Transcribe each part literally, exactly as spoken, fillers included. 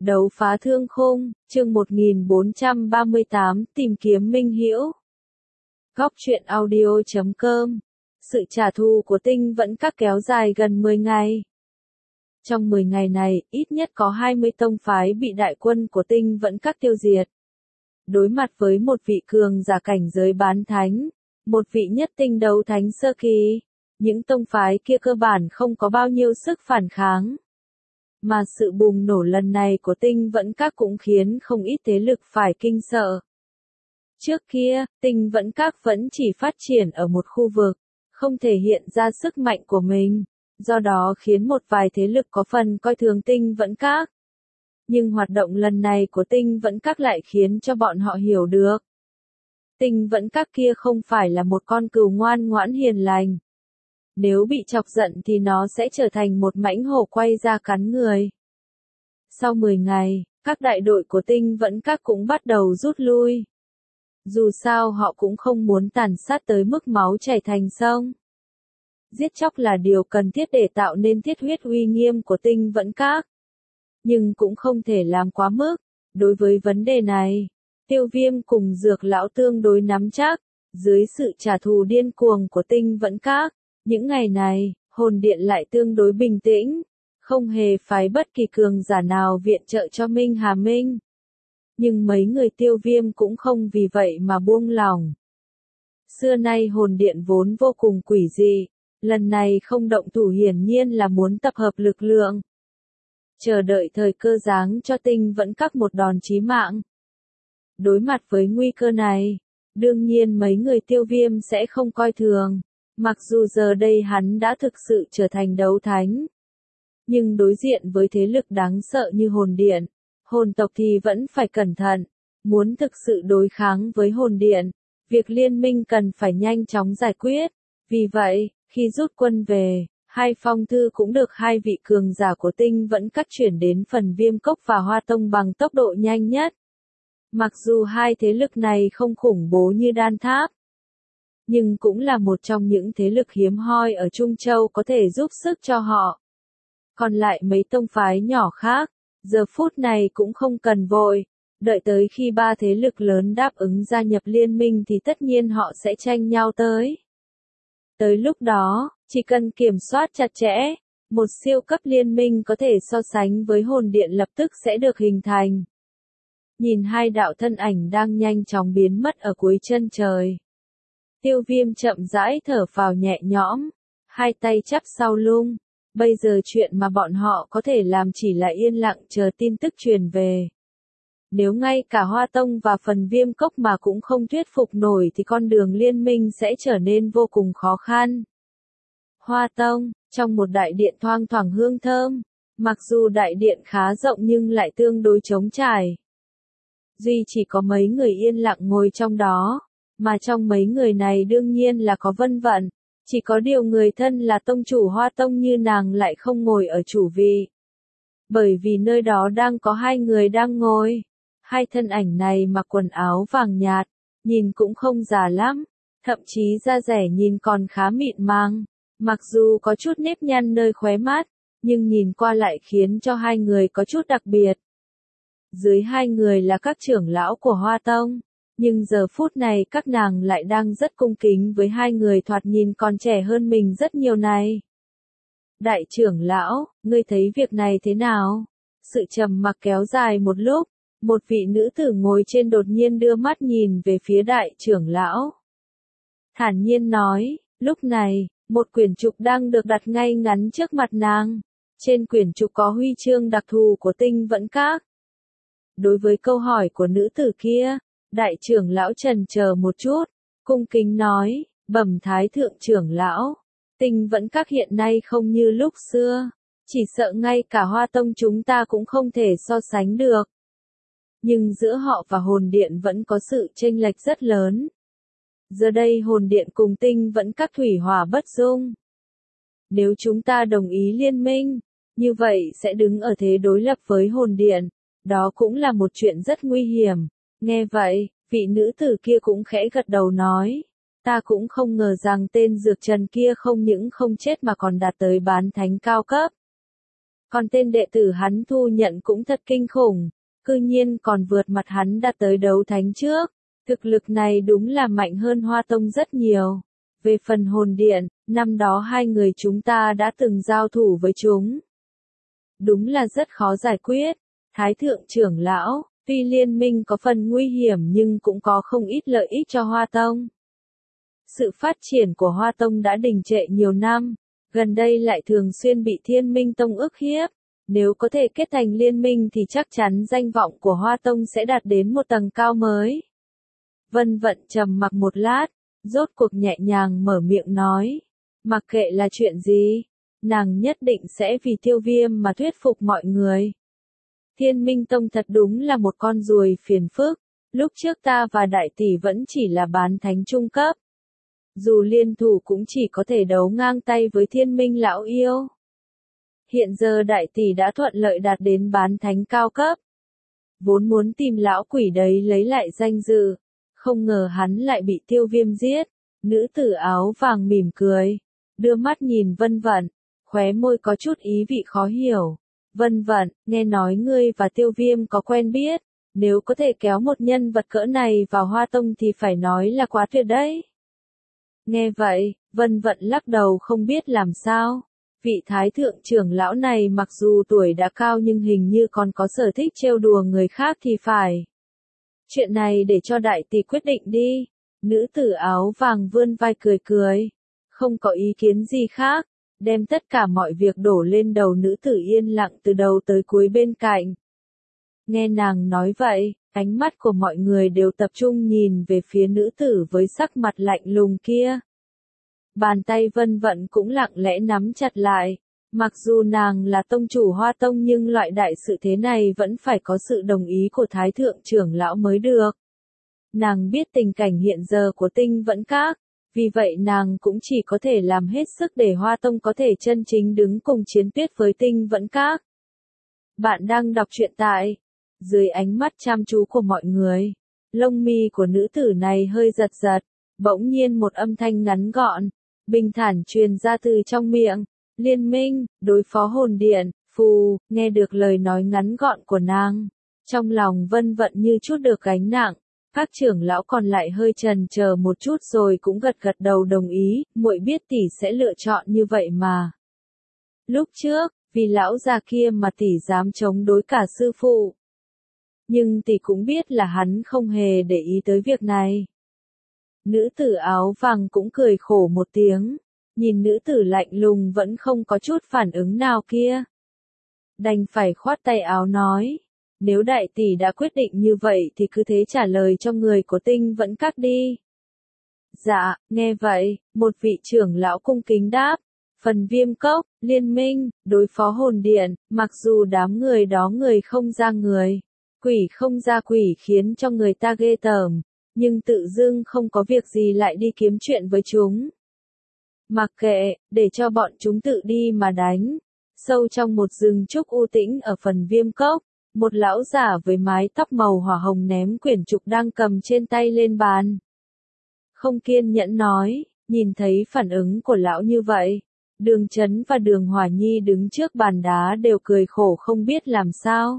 Đấu phá thương khung, chương một nghìn bốn trăm ba mươi tám, tìm kiếm minh hữu. Góc truyện audio chấm com. Sự trả thù của Tinh Vẫn Các kéo dài gần mười ngày. Trong mười ngày này, ít nhất có hai mươi tông phái bị đại quân của Tinh Vẫn Các tiêu diệt. Đối mặt với một vị cường giả cảnh giới bán thánh, một vị nhất tinh đấu thánh sơ kỳ, những tông phái kia cơ bản không có bao nhiêu sức phản kháng. Mà sự bùng nổ lần này của Tinh Vẫn Các cũng khiến không ít thế lực phải kinh sợ. Trước kia, Tinh Vẫn Các vẫn chỉ phát triển ở một khu vực, không thể hiện ra sức mạnh của mình, do đó khiến một vài thế lực có phần coi thường Tinh Vẫn Các. Nhưng hoạt động lần này của Tinh Vẫn Các lại khiến cho bọn họ hiểu được. Tinh Vẫn Các kia không phải là một con cừu ngoan ngoãn hiền lành. Nếu bị chọc giận thì nó sẽ trở thành một mãnh hổ quay ra cắn người. Sau mười ngày, các đại đội của Tinh Vẫn Các cũng bắt đầu rút lui. Dù sao họ cũng không muốn tàn sát tới mức máu chảy thành sông. Giết chóc là điều cần thiết để tạo nên thiết huyết uy nghiêm của Tinh Vẫn Các. Nhưng cũng không thể làm quá mức. Đối với vấn đề này, Tiêu Viêm cùng Dược Lão tương đối nắm chắc, dưới sự trả thù điên cuồng của Tinh Vẫn Các. Những ngày này, hồn điện lại tương đối bình tĩnh, không hề phái bất kỳ cường giả nào viện trợ cho Minh Hà Minh. Nhưng mấy người Tiêu Viêm cũng không vì vậy mà buông lỏng. Xưa nay hồn điện vốn vô cùng quỷ dị, lần này không động thủ hiển nhiên là muốn tập hợp lực lượng. Chờ đợi thời cơ giáng cho Tinh Vẫn Các một đòn chí mạng. Đối mặt với nguy cơ này, đương nhiên mấy người Tiêu Viêm sẽ không coi thường. Mặc dù giờ đây hắn đã thực sự trở thành đấu thánh. Nhưng đối diện với thế lực đáng sợ như hồn điện, hồn tộc thì vẫn phải cẩn thận. Muốn thực sự đối kháng với hồn điện, việc liên minh cần phải nhanh chóng giải quyết. Vì vậy, khi rút quân về, hai phong thư cũng được hai vị cường giả của Tinh Vẫn Các chuyển đến phần Viêm Cốc và Hoa Tông bằng tốc độ nhanh nhất. Mặc dù hai thế lực này không khủng bố như Đan Tháp, nhưng cũng là một trong những thế lực hiếm hoi ở Trung Châu có thể giúp sức cho họ. Còn lại mấy tông phái nhỏ khác, giờ phút này cũng không cần vội, đợi tới khi ba thế lực lớn đáp ứng gia nhập liên minh thì tất nhiên họ sẽ tranh nhau tới. Tới lúc đó, chỉ cần kiểm soát chặt chẽ, một siêu cấp liên minh có thể so sánh với hồn điện lập tức sẽ được hình thành. Nhìn hai đạo thân ảnh đang nhanh chóng biến mất ở cuối chân trời. Tiêu Viêm chậm rãi thở phào nhẹ nhõm, hai tay chắp sau lưng. Bây giờ chuyện mà bọn họ có thể làm chỉ là yên lặng chờ tin tức truyền về. Nếu ngay cả Hoa Tông và phần Viêm Cốc mà cũng không thuyết phục nổi thì con đường liên minh sẽ trở nên vô cùng khó khăn. Hoa Tông, trong một đại điện thoang thoảng hương thơm, mặc dù đại điện khá rộng nhưng lại tương đối trống trải. Duy chỉ có mấy người yên lặng ngồi trong đó. Mà trong mấy người này đương nhiên là có Vân Vận, chỉ có điều người thân là tông chủ Hoa Tông như nàng lại không ngồi ở chủ vị. Bởi vì nơi đó đang có hai người đang ngồi, hai thân ảnh này mặc quần áo vàng nhạt, nhìn cũng không già lắm, thậm chí da dẻ nhìn còn khá mịn màng, mặc dù có chút nếp nhăn nơi khóe mắt, nhưng nhìn qua lại khiến cho hai người có chút đặc biệt. Dưới hai người là các trưởng lão của Hoa Tông. Nhưng giờ phút này các nàng lại đang rất cung kính với hai người thoạt nhìn còn trẻ hơn mình rất nhiều này. Đại trưởng lão, ngươi thấy việc này thế nào? Sự trầm mặc kéo dài một lúc, một vị nữ tử ngồi trên đột nhiên đưa mắt nhìn về phía đại trưởng lão. Thản nhiên nói, lúc này, một quyển trục đang được đặt ngay ngắn trước mặt nàng. Trên quyển trục có huy chương đặc thù của Tinh Vẫn Các. Đối với câu hỏi của nữ tử kia, đại trưởng lão trần chờ một chút, cung kính nói, bẩm thái thượng trưởng lão, Tinh Vẫn Các hiện nay không như lúc xưa, chỉ sợ ngay cả Hoa Tông chúng ta cũng không thể so sánh được. Nhưng giữa họ và hồn điện vẫn có sự chênh lệch rất lớn. Giờ đây hồn điện cùng Tinh Vẫn Các thủy hỏa bất dung. Nếu chúng ta đồng ý liên minh, như vậy sẽ đứng ở thế đối lập với hồn điện, đó cũng là một chuyện rất nguy hiểm. Nghe vậy, vị nữ tử kia cũng khẽ gật đầu nói, ta cũng không ngờ rằng tên Dược Trần kia không những không chết mà còn đạt tới bán thánh cao cấp. Còn tên đệ tử hắn thu nhận cũng thật kinh khủng, cư nhiên còn vượt mặt hắn đã tới đấu thánh trước. Thực lực này đúng là mạnh hơn Hoa Tông rất nhiều. Về phần hồn điện, năm đó hai người chúng ta đã từng giao thủ với chúng. Đúng là rất khó giải quyết. Thái thượng trưởng lão, tuy liên minh có phần nguy hiểm nhưng cũng có không ít lợi ích cho Hoa Tông. Sự phát triển của Hoa Tông đã đình trệ nhiều năm, gần đây lại thường xuyên bị Thiên Minh Tông ức hiếp. Nếu có thể kết thành liên minh thì chắc chắn danh vọng của Hoa Tông sẽ đạt đến một tầng cao mới. Vân Vận trầm mặc một lát, rốt cuộc nhẹ nhàng mở miệng nói. Mặc kệ là chuyện gì, nàng nhất định sẽ vì Tiêu Viêm mà thuyết phục mọi người. Thiên Minh Tông thật đúng là một con ruồi phiền phức, lúc trước ta và đại tỷ vẫn chỉ là bán thánh trung cấp. Dù liên thủ cũng chỉ có thể đấu ngang tay với Thiên Minh lão yêu. Hiện giờ đại tỷ đã thuận lợi đạt đến bán thánh cao cấp. Vốn muốn tìm lão quỷ đấy lấy lại danh dự, không ngờ hắn lại bị Tiêu Viêm giết. Nữ tử áo vàng mỉm cười, đưa mắt nhìn Vân Vận, khóe môi có chút ý vị khó hiểu. Vân Vận, nghe nói ngươi và Tiêu Viêm có quen biết, nếu có thể kéo một nhân vật cỡ này vào Hoa Tông thì phải nói là quá tuyệt đấy. Nghe vậy, Vân Vận lắc đầu không biết làm sao. Vị thái thượng trưởng lão này mặc dù tuổi đã cao nhưng hình như còn có sở thích trêu đùa người khác thì phải. Chuyện này để cho đại tỷ quyết định đi. Nữ tử áo vàng vươn vai cười cười. Không có ý kiến gì khác. Đem tất cả mọi việc đổ lên đầu nữ tử yên lặng từ đầu tới cuối bên cạnh. Nghe nàng nói vậy, ánh mắt của mọi người đều tập trung nhìn về phía nữ tử với sắc mặt lạnh lùng kia. Bàn tay Vân Vận cũng lặng lẽ nắm chặt lại. Mặc dù nàng là tông chủ Hoa Tông nhưng loại đại sự thế này vẫn phải có sự đồng ý của Thái thượng trưởng lão mới được. Nàng biết tình cảnh hiện giờ của Tinh Vẫn Các, vì vậy nàng cũng chỉ có thể làm hết sức để Hoa Tông có thể chân chính đứng cùng chiến tuyết với Tinh Vẫn Các. Bạn đang đọc truyện tại dưới ánh mắt chăm chú của mọi người. Lông mi của nữ tử này hơi giật giật, bỗng nhiên một âm thanh ngắn gọn, bình thản truyền ra từ trong miệng. Liên minh, đối phó hồn điện, phù, nghe được lời nói ngắn gọn của nàng. Trong lòng Vân Vận như chút được gánh nặng, các trưởng lão còn lại hơi chần chờ một chút rồi cũng gật gật đầu đồng ý, muội biết tỷ sẽ lựa chọn như vậy mà. Lúc trước, vì lão già kia mà tỷ dám chống đối cả sư phụ. Nhưng tỷ cũng biết là hắn không hề để ý tới việc này. Nữ tử áo vàng cũng cười khổ một tiếng. Nhìn nữ tử lạnh lùng vẫn không có chút phản ứng nào kia. Đành phải khoát tay áo nói. Nếu đại tỷ đã quyết định như vậy thì cứ thế trả lời cho người của Tinh Vẫn Các đi. Dạ, nghe vậy, một vị trưởng lão cung kính đáp. Phần Viêm Cốc, liên minh, đối phó hồn điện, mặc dù đám người đó người không ra người, quỷ không ra quỷ khiến cho người ta ghê tởm, nhưng tự dưng không có việc gì lại đi kiếm chuyện với chúng. Mặc kệ, để cho bọn chúng tự đi mà đánh. Sâu trong một rừng trúc u tĩnh ở Phần Viêm Cốc, một lão giả với mái tóc màu hỏa hồng ném quyển trục đang cầm trên tay lên bàn. Không kiên nhẫn nói, nhìn thấy phản ứng của lão như vậy, Đường Chấn và Đường Hỏa Nhi đứng trước bàn đá đều cười khổ không biết làm sao.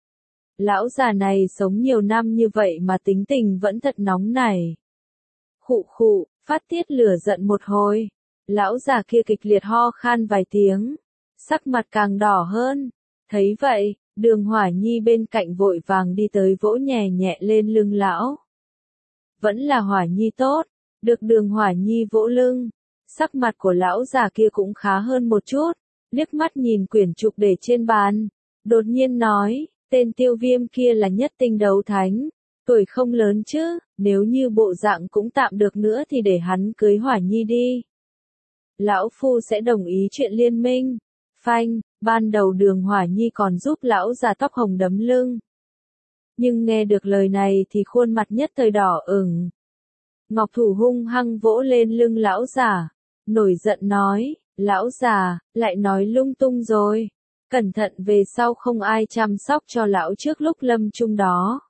Lão già này sống nhiều năm như vậy mà tính tình vẫn thật nóng nảy. Khụ khụ, phát tiết lửa giận một hồi. Lão già kia kịch liệt ho khan vài tiếng, sắc mặt càng đỏ hơn. Thấy vậy, Đường Hỏa Nhi bên cạnh vội vàng đi tới vỗ nhẹ nhẹ lên lưng lão. Vẫn là Hỏa Nhi tốt, được Đường Hỏa Nhi vỗ lưng, sắc mặt của lão già kia cũng khá hơn một chút, liếc mắt nhìn quyển trục để trên bàn, đột nhiên nói, tên Tiêu Viêm kia là nhất tinh đấu thánh, tuổi không lớn chứ, nếu như bộ dạng cũng tạm được nữa thì để hắn cưới Hỏa Nhi đi. Lão Phu sẽ đồng ý chuyện liên minh. Phanh, ban đầu Đường Hỏa Nhi còn giúp lão già tóc hồng đấm lưng. Nhưng nghe được lời này thì khuôn mặt nhất thời đỏ ửng. Ngọc thủ hung hăng vỗ lên lưng lão già, nổi giận nói, lão già, lại nói lung tung rồi. Cẩn thận về sau không ai chăm sóc cho lão trước lúc lâm chung đó.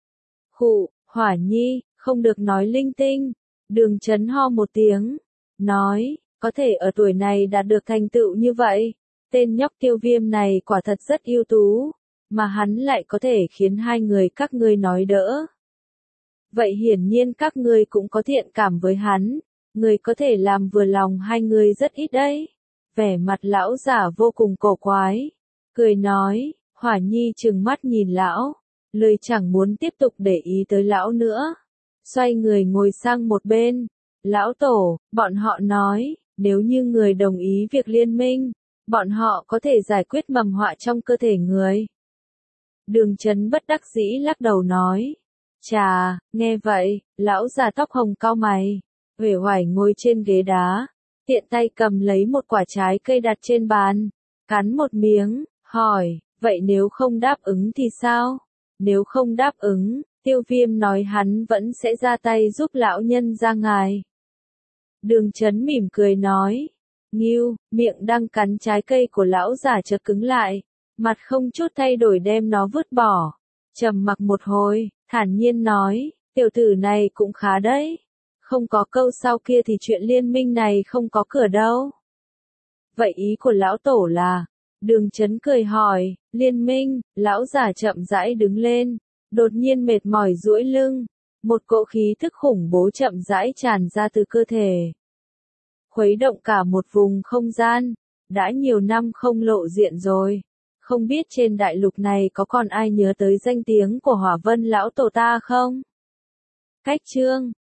Khụ, Hỏa Nhi, không được nói linh tinh. Đường Chấn ho một tiếng, nói, có thể ở tuổi này đạt được thành tựu như vậy, Tên nhóc Tiêu Viêm này quả thật rất ưu tú, mà hắn lại có thể khiến hai người các ngươi nói đỡ. Vậy hiển nhiên các ngươi cũng có thiện cảm với hắn, người có thể làm vừa lòng hai người rất ít đấy. Vẻ mặt lão giả vô cùng cổ quái, cười nói, Hỏa Nhi trừng mắt nhìn lão, lời chẳng muốn tiếp tục để ý tới lão nữa. Xoay người ngồi sang một bên, lão tổ, bọn họ nói, nếu như người đồng ý việc liên minh, bọn họ có thể giải quyết mầm họa trong cơ thể người. Đường Chấn bất đắc dĩ lắc đầu nói, chà, nghe vậy, lão già tóc hồng cau mày, uể oải ngồi trên ghế đá, tiện tay cầm lấy một quả trái cây đặt trên bàn, cắn một miếng, hỏi, vậy nếu không đáp ứng thì sao? Nếu không đáp ứng, Tiêu Viêm nói hắn vẫn sẽ ra tay giúp lão nhân ra ngài. Đường Chấn mỉm cười nói, Ngưu, miệng đang cắn trái cây của lão giả chợt cứng lại, mặt không chút thay đổi đem nó vứt bỏ, trầm mặc một hồi, thản nhiên nói, tiểu tử này cũng khá đấy, không có câu sau kia thì chuyện liên minh này không có cửa đâu. Vậy ý của lão tổ là, Đường Chấn cười hỏi, liên minh, lão giả chậm rãi đứng lên, đột nhiên mệt mỏi duỗi lưng, một cỗ khí thức khủng bố chậm rãi tràn ra từ cơ thể. Khuấy động cả một vùng không gian, đã nhiều năm không lộ diện rồi, không biết trên đại lục này có còn ai nhớ tới danh tiếng của Hỏa Vân lão tổ ta không? Cách chương